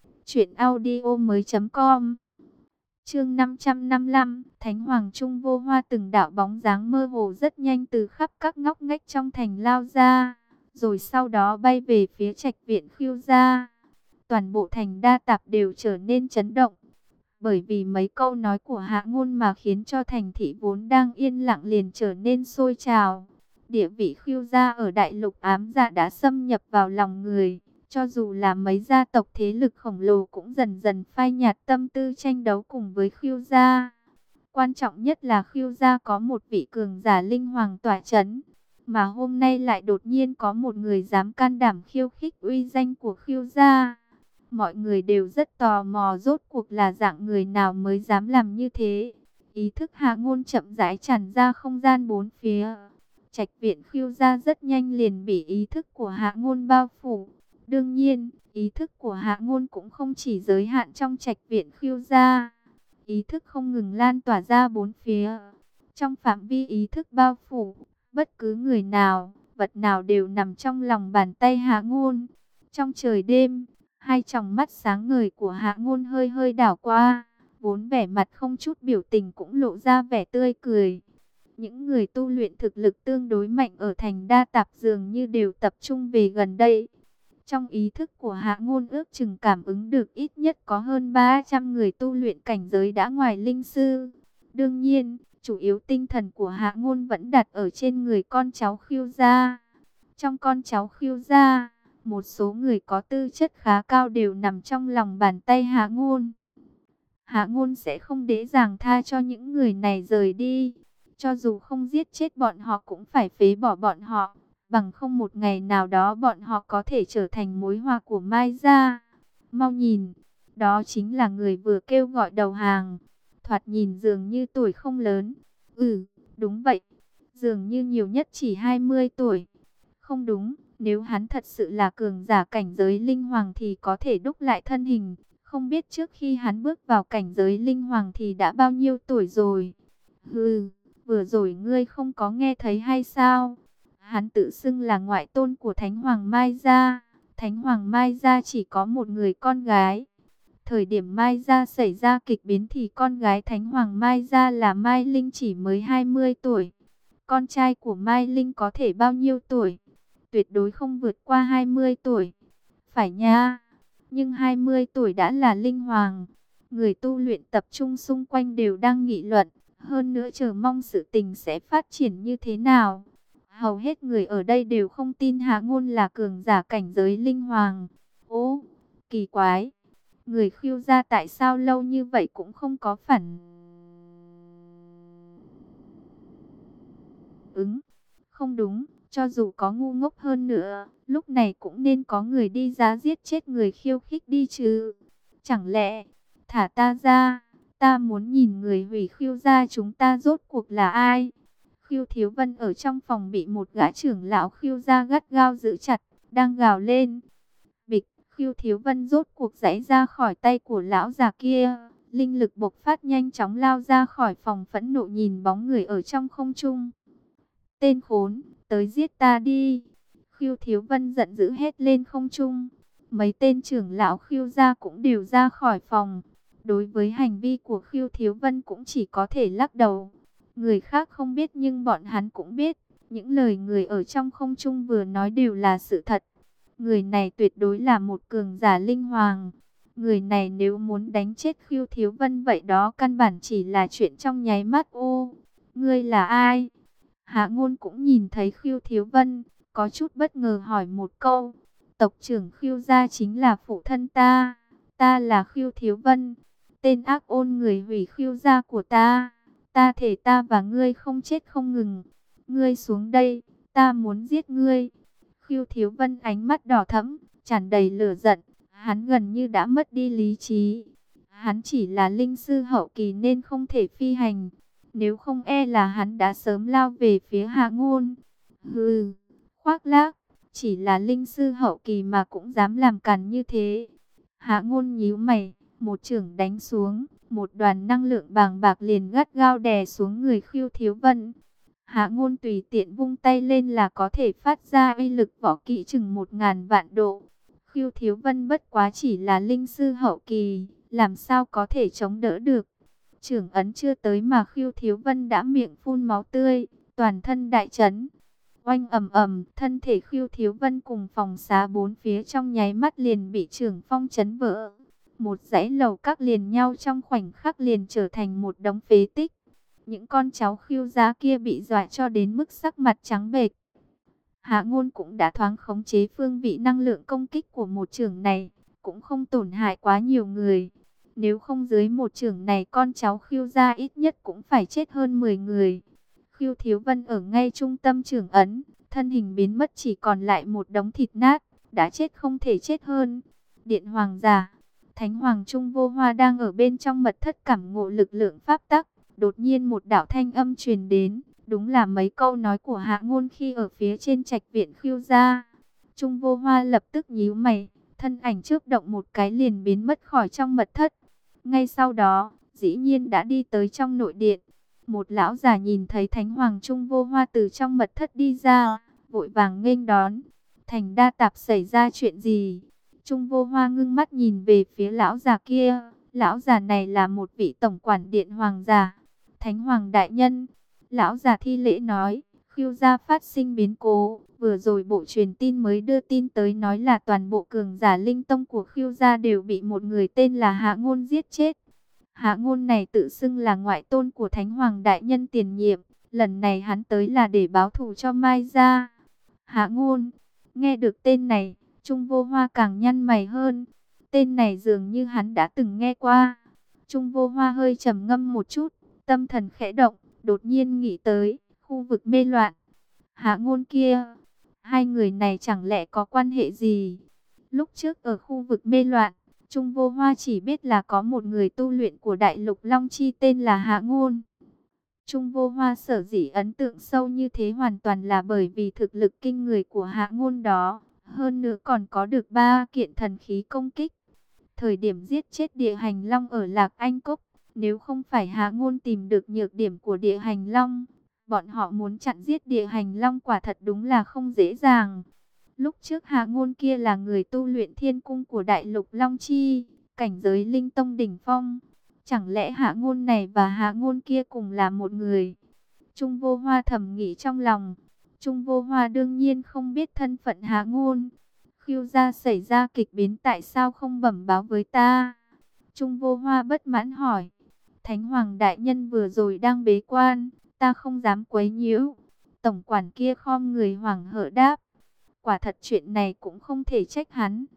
truyệnaudiomoi.com. Chương 555, Thánh Hoàng Trung Vô Hoa. Từng đạo bóng dáng mơ hồ rất nhanh từ khắp các ngóc ngách trong thành lao ra, rồi sau đó bay về phía trạch viện Khưu gia. Toàn bộ thành Đa Tạp đều trở nên chấn động, bởi vì mấy câu nói của Hạ Ngôn mà khiến cho thành thị vốn đang yên lặng liền trở nên sôi trào. Địa vị Khưu gia ở đại lục ám dạ đã xâm nhập vào lòng người. Cho dù là mấy gia tộc thế lực khổng lồ cũng dần dần phai nhạt tâm tư tranh đấu cùng với Khưu gia. Quan trọng nhất là Khưu gia có một vị cường giả linh hoàng tỏa chấn, mà hôm nay lại đột nhiên có một người dám can đảm khiêu khích uy danh của Khưu gia. Mọi người đều rất tò mò rốt cuộc là dạng người nào mới dám làm như thế. Ý thức Hạ Ngôn chậm rãi tràn ra không gian bốn phía. Trạch viện Khưu gia rất nhanh liền bị ý thức của Hạ Ngôn bao phủ. Đương nhiên, ý thức của Hạ Ngôn cũng không chỉ giới hạn trong trạch viện Khưu gia. Ý thức không ngừng lan tỏa ra bốn phía. Trong phạm vi ý thức bao phủ, bất cứ người nào, vật nào đều nằm trong lòng bàn tay Hạ Ngôn. Trong trời đêm, hai tròng mắt sáng ngời của Hạ Ngôn hơi hơi đảo qua, vốn vẻ mặt không chút biểu tình cũng lộ ra vẻ tươi cười. Những người tu luyện thực lực tương đối mạnh ở thành Đa Tạp dường như đều tập trung về gần đây. Trong ý thức của Hạ Ngôn ước chừng cảm ứng được ít nhất có hơn 300 người tu luyện cảnh giới đã ngoài linh sư. Đương nhiên, chủ yếu tinh thần của Hạ Ngôn vẫn đặt ở trên người con cháu Khưu gia. Trong con cháu Khưu gia, một số người có tư chất khá cao đều nằm trong lòng bàn tay Hạ Ngôn. Hạ Ngôn sẽ không dễ dàng tha cho những người này rời đi. Cho dù không giết chết bọn họ cũng phải phế bỏ bọn họ. Bằng không một ngày nào đó bọn họ có thể trở thành mối họa của Mai gia. Mau nhìn, đó chính là người vừa kêu gọi đầu hàng. Thoạt nhìn dường như tuổi không lớn. Ừ, đúng vậy. Dường như nhiều nhất chỉ 20 tuổi. Không đúng, nếu hắn thật sự là cường giả cảnh giới linh hoàng thì có thể đúc lại thân hình. Không biết trước khi hắn bước vào cảnh giới linh hoàng thì đã bao nhiêu tuổi rồi. Hừ, vừa rồi ngươi không có nghe thấy hay sao? Hắn tự xưng là ngoại tôn của Thánh Hoàng Mai gia. Thánh Hoàng Mai gia chỉ có một người con gái. Thời điểm Mai gia xảy ra kịch biến thì con gái Thánh Hoàng Mai gia là Mai Linh chỉ mới 20 tuổi. Con trai của Mai Linh có thể bao nhiêu tuổi? Tuyệt đối không vượt qua 20 tuổi. Phải nha, nhưng 20 tuổi đã là linh hoàng. Người tu luyện tập trung xung quanh đều đang nghị luận, hơn nữa chờ mong sự tình sẽ phát triển như thế nào. Hầu hết người ở đây đều không tin Hạ Ngôn là cường giả cảnh giới linh hoàng. Ô, kỳ quái, Người Khưu gia tại sao lâu như vậy cũng không có phản ứng? Không đúng, cho dù có ngu ngốc hơn nữa, lúc này cũng nên có người đi ra giết chết người khiêu khích đi chứ. Chẳng lẽ, thả ta ra, ta muốn nhìn người hủy Khưu gia chúng ta rốt cuộc là ai? Khưu Thiếu Vân ở trong phòng bị một gã trưởng lão Khưu gia gắt gao giữ chặt, đang gào lên. Bịch, Khưu Thiếu Vân rốt cuộc giãy ra khỏi tay của lão già kia. Linh lực bộc phát nhanh chóng lao ra khỏi phòng, phẫn nộ nhìn bóng người ở trong không trung. Tên khốn, tới giết ta đi. Khưu Thiếu Vân giận dữ hét lên không trung. Mấy tên trưởng lão Khưu gia cũng đều ra khỏi phòng. Đối với hành vi của Khưu Thiếu Vân cũng chỉ có thể lắc đầu. Người khác không biết nhưng bọn hắn cũng biết. Những lời người ở trong không trung vừa nói đều là sự thật. Người này tuyệt đối là một cường giả linh hoàng. Người này nếu muốn đánh chết Khưu Thiếu Vân vậy đó căn bản chỉ là chuyện trong nháy mắt. Ô, ngươi là ai? Hạ Ngôn cũng nhìn thấy Khưu Thiếu Vân, có chút bất ngờ hỏi một câu. Tộc trưởng Khưu gia chính là phụ thân ta. Ta là Khưu Thiếu Vân, tên ác ôn người hủy Khưu gia của ta. Ta thể ta và ngươi không chết không ngừng. Ngươi xuống đây, ta muốn giết ngươi. Khưu Thiếu Vân ánh mắt đỏ thẫm, tràn đầy lửa giận. Hắn gần như đã mất đi lý trí. Hắn chỉ là linh sư hậu kỳ nên không thể phi hành. Nếu không e là hắn đã sớm lao về phía Hạ Ngôn. Hừ, khoác lác, chỉ là linh sư hậu kỳ mà cũng dám làm càn như thế. Hạ Ngôn nhíu mày, một chưởng đánh xuống, một đoàn năng lượng bàng bạc liền gắt gao đè xuống người Khưu Thiếu Vân. Hạ Ngôn tùy tiện vung tay lên là có thể phát ra uy lực võ kỹ chừng 1000 vạn độ. Khưu Thiếu Vân bất quá chỉ là linh sư hậu kỳ, làm sao có thể chống đỡ được. Chưởng ấn chưa tới mà Khưu Thiếu Vân đã miệng phun máu tươi, toàn thân đại chấn. Oanh ầm ầm, thân thể Khưu Thiếu Vân cùng phòng xá bốn phía trong nháy mắt liền bị chưởng phong chấn vỡ. Một dãy lầu các liền nhau trong khoảnh khắc liền trở thành một đống phế tích. Những con cháu Khưu gia kia bị dọa cho đến mức sắc mặt trắng bệch. Hạ Ngôn cũng đã thoáng khống chế phương vị năng lượng công kích của một chưởng này, cũng không tổn hại quá nhiều người. Nếu không dưới một chưởng này con cháu Khưu gia ít nhất cũng phải chết hơn 10 người. Khưu Thiếu Vân ở ngay trung tâm chưởng ấn, thân hình biến mất chỉ còn lại một đống thịt nát, đã chết không thể chết hơn. Điện Hoàng giả, Thánh Hoàng Trung Vô Hoa đang ở bên trong mật thất cảm ngộ lực lượng pháp tắc, đột nhiên một đạo thanh âm truyền đến, đúng là mấy câu nói của Hạ Ngôn khi ở phía trên trạch viện Khưu gia. Trung Vô Hoa lập tức nhíu mày, thân ảnh chớp động một cái liền biến mất khỏi trong mật thất. Ngay sau đó, dĩ nhiên đã đi tới trong nội điện. Một lão già nhìn thấy Thánh Hoàng Trung Vô Hoa từ trong mật thất đi ra, vội vàng nghênh đón. Thành Đa Tạp, xảy ra chuyện gì? Trung Vô Hoa ngưng mắt nhìn về phía lão già kia. Lão già này là một vị tổng quản điện hoàng giả. Thánh Hoàng đại nhân, lão già thi lễ nói, Khưu gia phát sinh biến cố. Vừa rồi bộ truyền tin mới đưa tin tới nói là toàn bộ cường giả linh tông của Khưu gia đều bị một người tên là Hạ Ngôn giết chết. Hạ Ngôn này tự xưng là ngoại tôn của Thánh Hoàng đại nhân tiền nhiệm. Lần này hắn tới là để báo thù cho Mai gia. Hạ Ngôn, nghe được tên này, Trung Vô Hoa càng nhăn mày hơn. Tên này dường như hắn đã từng nghe qua. Trung Vô Hoa hơi trầm ngâm một chút, tâm thần khẽ động, đột nhiên nghĩ tới khu vực mê loạn. Hạ Ngôn kia, hai người này chẳng lẽ có quan hệ gì? Lúc trước ở khu vực mê loạn, Trung Vô Hoa chỉ biết là có một người tu luyện của Đại Lục Long Chi tên là Hạ Ngôn. Trung Vô Hoa sở dĩ ấn tượng sâu như thế hoàn toàn là bởi vì thực lực kinh người của Hạ Ngôn đó. Hơn nữa còn có được 3 kiện thần khí công kích. Thời điểm giết chết địa hành long ở Lạc Anh Cốc, nếu không phải Hạ Ngôn tìm được nhược điểm của địa hành long, bọn họ muốn chặn giết địa hành long quả thật đúng là không dễ dàng. Lúc trước Hạ Ngôn kia là người tu luyện thiên cung của Đại Lục Long Chi, cảnh giới linh tông đỉnh phong. Chẳng lẽ Hạ Ngôn này và Hạ Ngôn kia cùng là một người? Trung Vô Hoa thầm nghĩ trong lòng. Trung Vô Hoa đương nhiên không biết thân phận Hạ Ngôn. Khưu gia xảy ra kịch biến tại sao không bẩm báo với ta? Trung Vô Hoa bất mãn hỏi. Thánh Hoàng đại nhân vừa rồi đang bế quan, ta không dám quấy nhiễu. Tổng quản kia khom người hoảng hở đáp. Quả thật chuyện này cũng không thể trách hắn.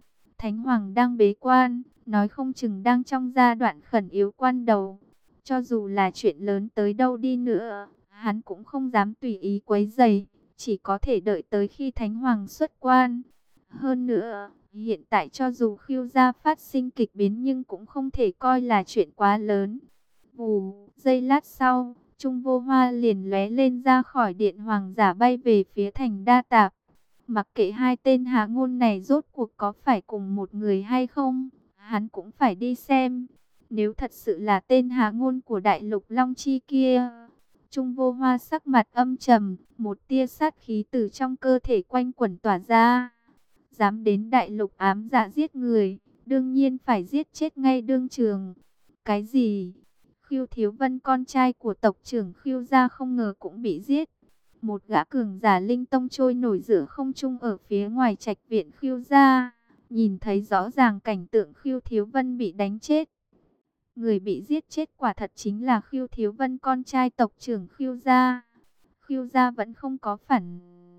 Thánh Hoàng đang bế quan, nói không chừng đang trong giai đoạn khẩn yếu quan đầu. Cho dù là chuyện lớn tới đâu đi nữa, hắn cũng không dám tùy ý quấy rầy, chỉ có thể đợi tới khi Thánh Hoàng xuất quan. Hơn nữa, hiện tại cho dù Khưu gia phát sinh kịch biến nhưng cũng không thể coi là chuyện quá lớn. Vù, giây lát sau, Trung Vô Hoa liền lóe lên ra khỏi điện hoàng giả bay về phía thành Đa Tạp. Mặc kệ hai tên Hạ Ngôn này rốt cuộc có phải cùng một người hay không, hắn cũng phải đi xem. Nếu thật sự là tên Hạ Ngôn của Đại Lục Long Chi kia. Trung Vô Hoa sắc mặt âm trầm, một tia sát khí từ trong cơ thể quanh quẩn tỏa ra. Dám đến Đại Lục ám dạ giết người, đương nhiên phải giết chết ngay đương trường. Cái gì? Khưu Thiếu Vân con trai của tộc trưởng Khưu gia không ngờ cũng bị giết. Một gã cường giả linh tông trôi nổi giữa không trung ở phía ngoài trạch viện Khưu gia, nhìn thấy rõ ràng cảnh tượng Khưu Thiếu Vân bị đánh chết. Người bị giết chết quả thật chính là Khưu Thiếu Vân con trai tộc trưởng Khưu gia. Khưu gia vẫn không có phản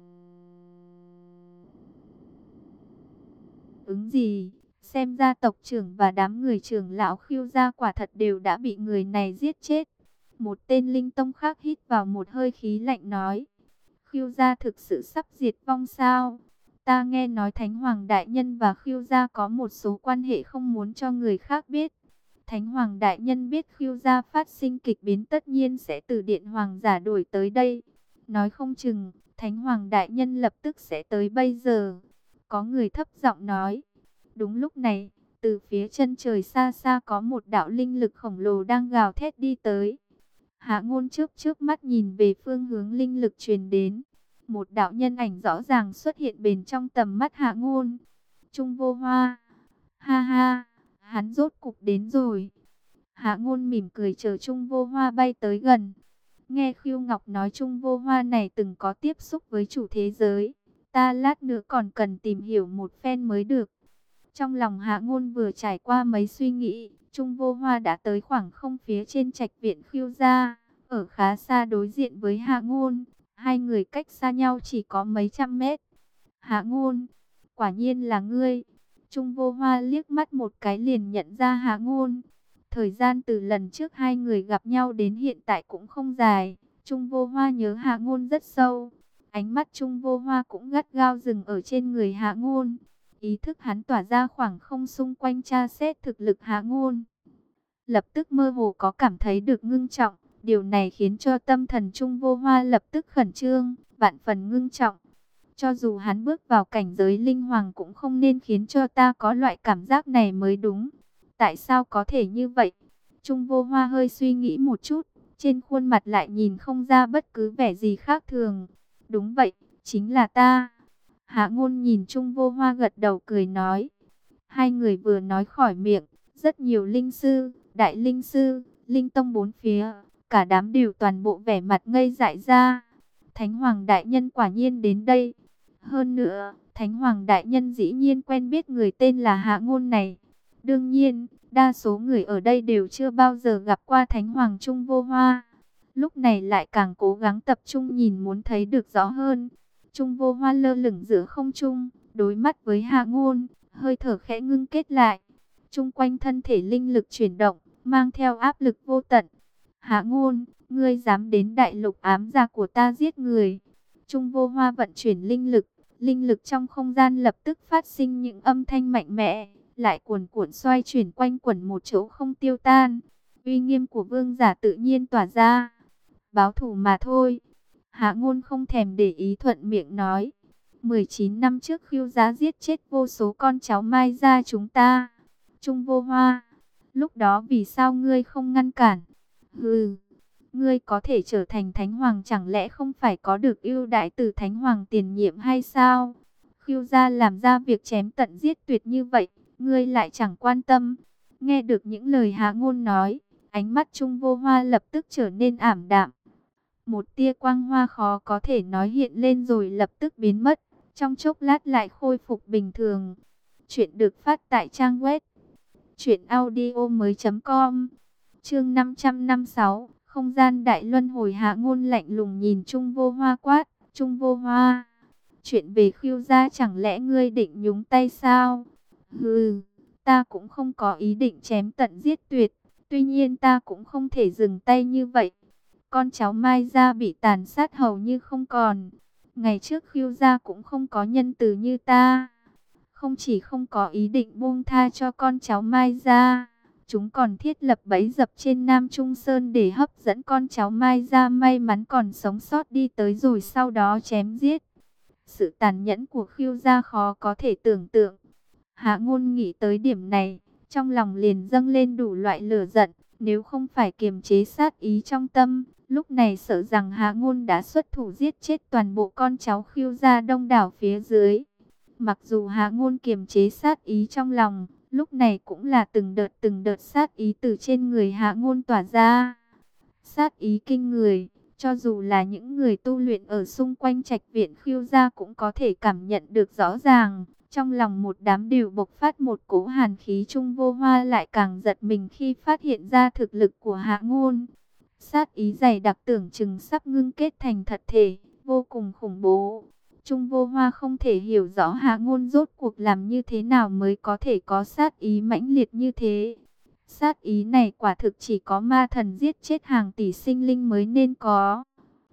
ứng gì. Xem ra tộc trưởng và đám người trưởng lão Khưu gia quả thật đều đã bị người này giết chết. Một tên linh tông khác hít vào một hơi khí lạnh nói. Khưu gia thực sự sắp diệt vong sao? Ta nghe nói Thánh Hoàng Đại Nhân và Khưu gia có một số quan hệ không muốn cho người khác biết. Thánh Hoàng Đại Nhân biết Khưu gia phát sinh kịch biến tất nhiên sẽ từ Điện Hoàng giả đuổi tới đây. Nói không chừng, Thánh Hoàng Đại Nhân lập tức sẽ tới bây giờ. Có người thấp giọng nói. Đúng lúc này, từ phía chân trời xa xa có một đạo linh lực khổng lồ đang gào thét đi tới. Hạ Ngôn trước mắt nhìn về phương hướng linh lực truyền đến. Một đạo nhân ảnh rõ ràng xuất hiện bên trong tầm mắt Hạ Ngôn. Trung Vô Hoa. Ha ha, hắn rốt cục đến rồi. Hạ Ngôn mỉm cười chờ Trung Vô Hoa bay tới gần. Nghe Khưu Ngọc nói Trung Vô Hoa này từng có tiếp xúc với chủ thế giới. Ta lát nữa còn cần tìm hiểu một phen mới được. Trong lòng Hạ Ngôn vừa trải qua mấy suy nghĩ, Trung Vô Hoa đã tới khoảng không phía trên trạch viện Khưu gia, ở khá xa đối diện với Hạ Ngôn. Hai người cách xa nhau chỉ có mấy trăm mét. Hạ Ngôn, quả nhiên là ngươi. Trung Vô Hoa liếc mắt một cái liền nhận ra Hạ Ngôn. Thời gian từ lần trước hai người gặp nhau đến hiện tại cũng không dài. Trung Vô Hoa nhớ Hạ Ngôn rất sâu. Ánh mắt Trung Vô Hoa cũng gắt gao dừng ở trên người Hạ Ngôn. Ý thức hắn tỏa ra khoảng không xung quanh tra xét thực lực Hạ Ngôn. Lập tức mơ hồ có cảm thấy được ngưng trọng. Điều này khiến cho tâm thần Trung Vô Hoa lập tức khẩn trương, vạn phần ngưng trọng. Cho dù hắn bước vào cảnh giới linh hoàng cũng không nên khiến cho ta có loại cảm giác này mới đúng. Tại sao có thể như vậy? Trung Vô Hoa hơi suy nghĩ một chút, trên khuôn mặt lại nhìn không ra bất cứ vẻ gì khác thường. Đúng vậy, chính là ta. Hạ Ngôn nhìn Trung Vô Hoa gật đầu cười nói. Hai người vừa nói khỏi miệng, rất nhiều linh sư, đại linh sư, linh tông bốn phía, cả đám đều toàn bộ vẻ mặt ngây dại ra. Thánh Hoàng Đại Nhân quả nhiên đến đây. Hơn nữa, Thánh Hoàng Đại Nhân dĩ nhiên quen biết người tên là Hạ Ngôn này. Đương nhiên, đa số người ở đây đều chưa bao giờ gặp qua Thánh Hoàng Trung Vô Hoa. Lúc này lại càng cố gắng tập trung nhìn muốn thấy được rõ hơn. Trung Vô Hoa lơ lửng giữa không trung, đối mắt với Hạ Ngôn, hơi thở khẽ ngưng kết lại. Trung quanh thân thể linh lực chuyển động, mang theo áp lực vô tận. Hạ Ngôn, ngươi dám đến Đại Lục ám gia của ta giết người. Trung Vô Hoa vận chuyển linh lực trong không gian lập tức phát sinh những âm thanh mạnh mẽ, lại cuồn cuộn xoay chuyển quanh quẩn một chỗ không tiêu tan. Uy nghiêm của vương giả tự nhiên tỏa ra. Báo thù mà thôi. Hạ Ngôn không thèm để ý thuận miệng nói. 19 năm trước Khưu gia giết chết vô số con cháu Mai gia chúng ta. Trung Vô Hoa, lúc đó vì sao ngươi không ngăn cản? Hừ, ngươi có thể trở thành Thánh Hoàng chẳng lẽ không phải có được ưu đãi từ Thánh Hoàng tiền nhiệm hay sao? Khưu gia làm ra việc chém tận giết tuyệt như vậy, ngươi lại chẳng quan tâm. Nghe được những lời Hạ Ngôn nói, ánh mắt Trung Vô Hoa lập tức trở nên ảm đạm. Một tia quang hoa khó có thể nói hiện lên rồi lập tức biến mất, trong chốc lát lại khôi phục bình thường. Chuyện được phát tại trang web truyệnaudiomoi.com. Chương 556, không gian đại luân hồi. Hạ Ngôn lạnh lùng nhìn Trung Vô Hoa quát, "Trung Vô Hoa, chuyện về Khưu gia chẳng lẽ ngươi định nhúng tay sao?" Hừ, ta cũng không có ý định chém tận giết tuyệt. Tuy nhiên ta cũng không thể dừng tay như vậy. Con cháu Mai gia bị tàn sát hầu như không còn. Ngày trước Khưu gia cũng không có nhân từ như ta. Không chỉ không có ý định buông tha cho con cháu Mai gia, chúng còn thiết lập bẫy dập trên Nam Trung Sơn để hấp dẫn con cháu Mai gia may mắn còn sống sót đi tới rồi sau đó chém giết. Sự tàn nhẫn của Khưu gia khó có thể tưởng tượng. Hạ Ngôn nghĩ tới điểm này, trong lòng liền dâng lên đủ loại lửa giận. Nếu không phải kiềm chế sát ý trong tâm, lúc này sợ rằng Hạ Ngôn đã xuất thủ giết chết toàn bộ con cháu Khưu gia đông đảo phía dưới. Mặc dù Hạ Ngôn kiềm chế sát ý trong lòng, lúc này cũng là từng đợt sát ý từ trên người Hạ Ngôn tỏa ra. Sát ý kinh người, cho dù là những người tu luyện ở xung quanh trạch viện Khưu gia cũng có thể cảm nhận được rõ ràng. Trong lòng một đám đều bộc phát một cỗ hàn khí. Trung Vô Hoa lại càng giật mình khi phát hiện ra thực lực của Hạ Ngôn. Sát ý dày đặc tưởng chừng sắp ngưng kết thành thật thể, vô cùng khủng bố. Trung Vô Hoa không thể hiểu rõ Hạ Ngôn rốt cuộc làm như thế nào mới có thể có sát ý mãnh liệt như thế. Sát ý này quả thực chỉ có ma thần giết chết hàng tỷ sinh linh mới nên có.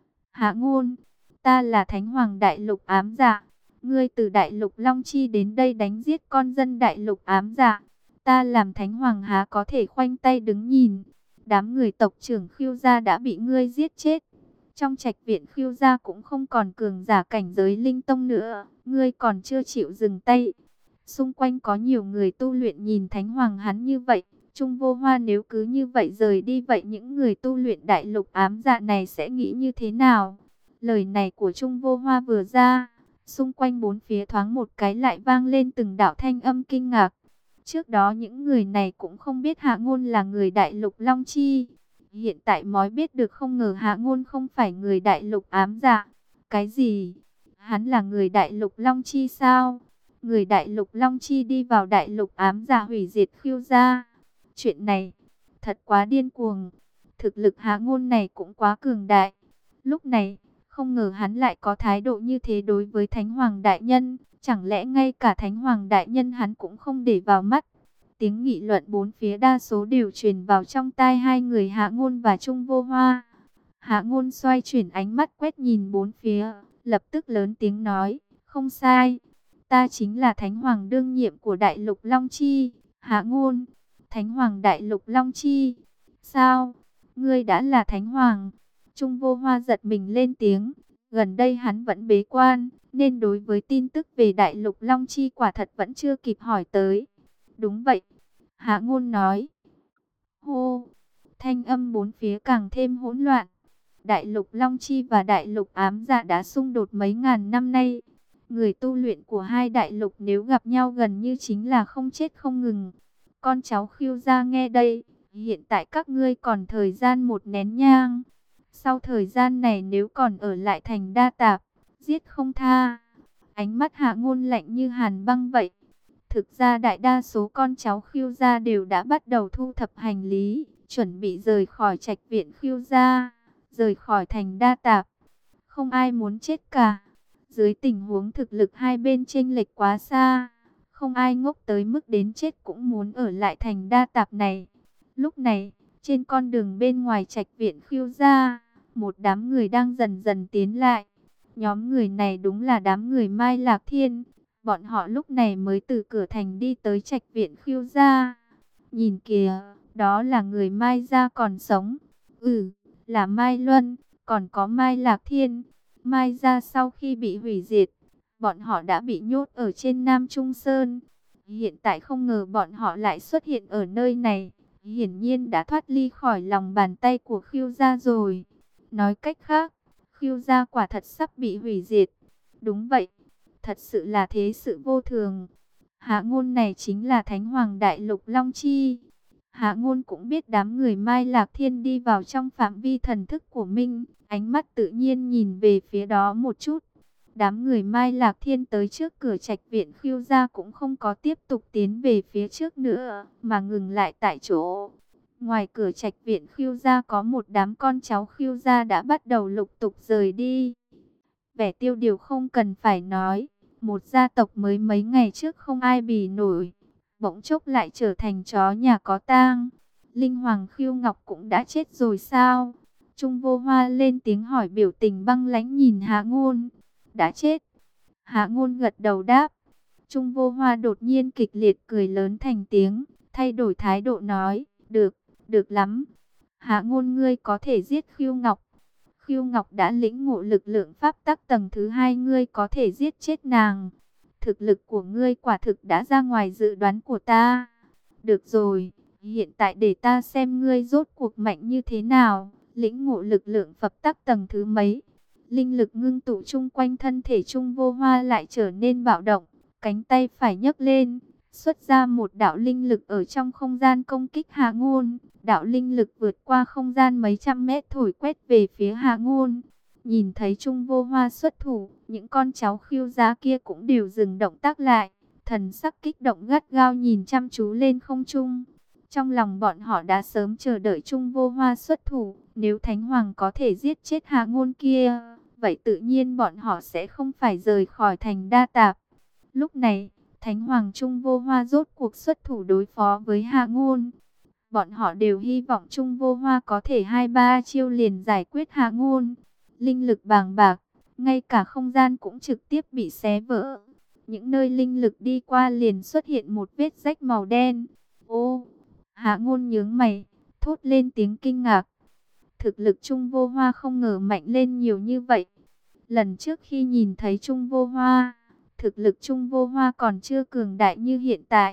Hạ Ngôn, ta là Thánh Hoàng Đại Lục Ám Dạ. Ngươi từ Đại Lục Long Chi đến đây đánh giết con dân Đại Lục Ám Dạ. Ta làm Thánh Hoàng há có thể khoanh tay đứng nhìn. Đám người tộc trưởng Khưu gia đã bị ngươi giết chết. Trong trạch viện Khưu gia cũng không còn cường giả cảnh giới linh tông nữa. Ngươi còn chưa chịu dừng tay. Xung quanh có nhiều người tu luyện nhìn Thánh Hoàng hắn như vậy. Trung Vô Hoa nếu cứ như vậy rời đi, vậy những người tu luyện Đại Lục Ám Dạ này sẽ nghĩ như thế nào? Lời này của Trung Vô Hoa vừa ra, xung quanh bốn phía thoáng một cái lại vang lên từng đạo thanh âm kinh ngạc. Trước đó những người này cũng không biết Hạ Ngôn là người Đại Lục Long Chi. Hiện tại mới biết được, không ngờ Hạ Ngôn không phải người Đại Lục Ám Dạ. Cái gì? Hắn là người Đại Lục Long Chi sao? Người Đại Lục Long Chi đi vào Đại Lục Ám Dạ hủy diệt Khưu gia. Chuyện này thật quá điên cuồng. Thực lực Hạ Ngôn này cũng quá cường đại. Lúc này, không ngờ hắn lại có thái độ như thế đối với Thánh Hoàng Đại Nhân. Chẳng lẽ ngay cả Thánh Hoàng Đại Nhân hắn cũng không để vào mắt? Tiếng nghị luận bốn phía đa số đều truyền vào trong tai hai người Hạ Ngôn và Trung Vô Hoa. Hạ Ngôn xoay chuyển ánh mắt quét nhìn bốn phía, lập tức lớn tiếng nói, không sai. Ta chính là Thánh Hoàng đương nhiệm của Đại Lục Long Chi. Hạ Ngôn, Thánh Hoàng Đại Lục Long Chi. Sao? Ngươi đã là Thánh Hoàng? Trung Vô Hoa giật mình lên tiếng. Gần đây hắn vẫn bế quan, nên đối với tin tức về Đại Lục Long Chi quả thật vẫn chưa kịp hỏi tới. Đúng vậy, Hạ Ngôn nói. Hô, thanh âm bốn phía càng thêm hỗn loạn. Đại Lục Long Chi và Đại Lục Ám Dạ đã xung đột mấy ngàn năm nay. Người tu luyện của hai đại lục nếu gặp nhau gần như chính là không chết không ngừng. Con cháu Khưu gia nghe đây, hiện tại các ngươi còn thời gian một nén nhang. Sau thời gian này nếu còn ở lại thành Đa Tạp, giết không tha. Ánh mắt Hạ Ngôn lạnh như hàn băng vậy. Thực ra đại đa số con cháu Khưu gia đều đã bắt đầu thu thập hành lý, chuẩn bị rời khỏi trạch viện Khưu gia, rời khỏi thành Đa Tạp. Không ai muốn chết cả. Dưới tình huống thực lực hai bên chênh lệch quá xa, không ai ngốc tới mức đến chết cũng muốn ở lại thành Đa Tạp này. Lúc này, trên con đường bên ngoài trạch viện Khưu gia, một đám người đang dần dần tiến lại. Nhóm người này đúng là đám người Mai Lạc Thiên. Bọn họ lúc này mới từ cửa thành đi tới trạch viện Khưu gia. Nhìn kìa, đó là người Mai gia còn sống. Ừ, là Mai Luân, còn có Mai Lạc Thiên. Mai gia sau khi bị hủy diệt, bọn họ đã bị nhốt ở trên Nam Trung Sơn. Hiện tại không ngờ bọn họ lại xuất hiện ở nơi này. Hiển nhiên đã thoát ly khỏi lòng bàn tay của Khưu gia rồi. Nói cách khác, Khưu gia quả thật sắp bị hủy diệt. Đúng vậy, thật sự là thế sự vô thường. Hạ Ngôn này chính là Thánh Hoàng Đại Lục Long Chi. Hạ Ngôn cũng biết đám người Mai Lạc Thiên đi vào trong phạm vi thần thức của mình. Ánh mắt tự nhiên nhìn về phía đó một chút. Đám người Mai Lạc Thiên tới trước cửa trạch viện Khưu gia cũng không có tiếp tục tiến về phía trước nữa, mà ngừng lại tại chỗ. Ngoài cửa trạch viện Khưu gia có một đám con cháu Khưu gia đã bắt đầu lục tục rời đi. Vẻ tiêu điều không cần phải nói. Một gia tộc mới mấy ngày trước không ai bì nổi, bỗng chốc lại trở thành chó nhà có tang. Linh Hoàng Khưu Ngọc cũng đã chết rồi sao? Trung Vô Hoa lên tiếng hỏi, biểu tình băng lãnh nhìn Hạ Ngôn. Đã chết. Hạ Ngôn gật đầu đáp. Trung Vô Hoa đột nhiên kịch liệt cười lớn thành tiếng, thay đổi thái độ nói, được, được lắm. Hạ Ngôn, ngươi có thể giết Khưu Ngọc. Khưu Ngọc đã lĩnh ngộ lực lượng pháp tắc tầng thứ 2, ngươi có thể giết chết nàng. Thực lực của ngươi quả thực đã ra ngoài dự đoán của ta. Được rồi, hiện tại để ta xem ngươi rốt cuộc mạnh như thế nào, lĩnh ngộ lực lượng pháp tắc tầng thứ mấy. Linh lực ngưng tụ chung quanh thân thể Trung Vô Hoa lại trở nên bạo động, cánh tay phải nhấc lên, xuất ra một đạo linh lực ở trong không gian công kích Hạ Ngôn. Đạo linh lực vượt qua không gian mấy trăm mét thổi quét về phía Hạ Ngôn. Nhìn thấy Trung Vô Hoa xuất thủ, những con cháu Khưu gia kia cũng đều dừng động tác lại, thần sắc kích động gắt gao nhìn chăm chú lên không trung. Trong lòng bọn họ đã sớm chờ đợi Trung Vô Hoa xuất thủ, nếu Thánh Hoàng có thể giết chết Hạ Ngôn kia, vậy tự nhiên bọn họ sẽ không phải rời khỏi thành Đa Tạp. Lúc này, Thánh Hoàng Trung Vô Hoa rốt cuộc xuất thủ đối phó với Hạ Ngôn. Bọn họ đều hy vọng Trung Vô Hoa có thể 2-3 chiêu liền giải quyết Hạ Ngôn. Linh lực bàng bạc, ngay cả không gian cũng trực tiếp bị xé vỡ. Những nơi linh lực đi qua liền xuất hiện một vết rách màu đen. Ô, Hạ Ngôn nhướng mày, thốt lên tiếng kinh ngạc. Thực lực Trung Vô Hoa không ngờ mạnh lên nhiều như vậy. Lần trước khi nhìn thấy Trung Vô Hoa, thực lực Trung Vô Hoa còn chưa cường đại như hiện tại.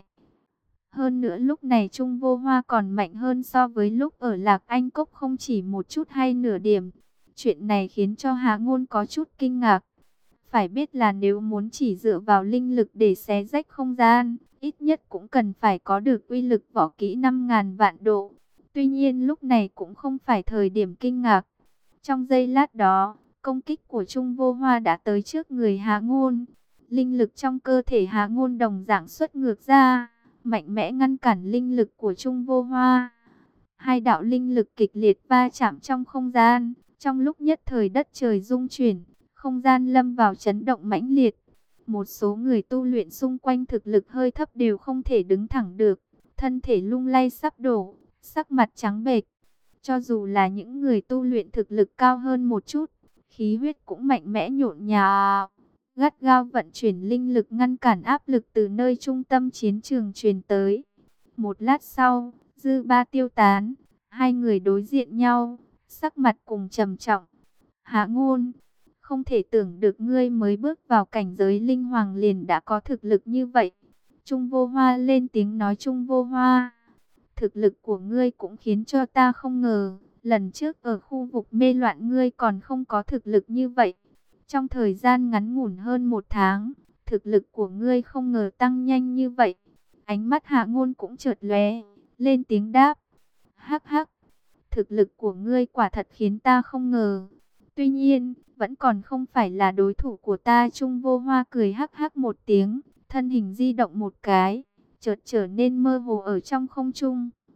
Hơn nữa lúc này Trung Vô Hoa còn mạnh hơn so với lúc ở Lạc Anh Cốc không chỉ một chút hay nửa điểm. Chuyện này khiến cho Hạ Ngôn có chút kinh ngạc. Phải biết là nếu muốn chỉ dựa vào linh lực để xé rách không gian, ít nhất cũng cần phải có được uy lực võ kỹ 5.000 vạn độ. Tuy nhiên lúc này cũng không phải thời điểm kinh ngạc. Trong giây lát đó, công kích của Trung Vô Hoa đã tới trước người Hạ Ngôn. Linh lực trong cơ thể Hạ Ngôn đồng dạng xuất ngược ra, mạnh mẽ ngăn cản linh lực của Trung Vô Hoa. Hai đạo linh lực kịch liệt va chạm trong không gian, trong lúc nhất thời đất trời rung chuyển, không gian lâm vào chấn động mãnh liệt. Một số người tu luyện xung quanh thực lực hơi thấp đều không thể đứng thẳng được, thân thể lung lay sắp đổ, sắc mặt trắng bệch. Cho dù là những người tu luyện thực lực cao hơn một chút, khí huyết cũng mạnh mẽ nhộn nhạo, gắt gao vận chuyển linh lực ngăn cản áp lực từ nơi trung tâm chiến trường truyền tới. Một lát sau, dư ba tiêu tán, hai người đối diện nhau, sắc mặt cùng trầm trọng. Hạ Ngôn, không thể tưởng được ngươi mới bước vào cảnh giới linh hoàng liền đã có thực lực như vậy. Trung Vô Hoa lên tiếng nói. Trung Vô Hoa, thực lực của ngươi cũng khiến cho ta không ngờ, lần trước ở khu vực mê loạn ngươi còn không có thực lực như vậy. Trong thời gian ngắn ngủn hơn 1 tháng, thực lực của ngươi không ngờ tăng nhanh như vậy. Ánh mắt Hạ Ngôn cũng chợt lóe, lên tiếng đáp. Hắc hắc, thực lực của ngươi quả thật khiến ta không ngờ. Tuy nhiên, vẫn còn không phải là đối thủ của ta. Trung Vô Hoa cười hắc hắc một tiếng, thân hình di động một cái, chợt trở nên mơ hồ ở trong không trung.